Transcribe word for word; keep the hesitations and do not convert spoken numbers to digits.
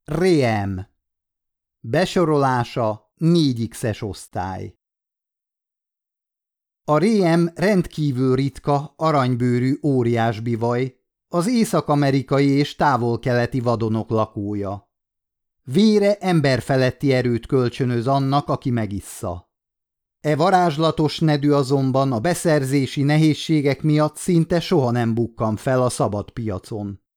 Rém. Besorolása négy X-es osztály. A rém rendkívül ritka, aranybőrű óriásbivaj, az észak-amerikai és távol-keleti vadonok lakója. Vére emberfeletti erőt kölcsönöz annak, aki megissza. E varázslatos nedű azonban a beszerzési nehézségek miatt szinte soha nem bukkan fel a szabad piacon.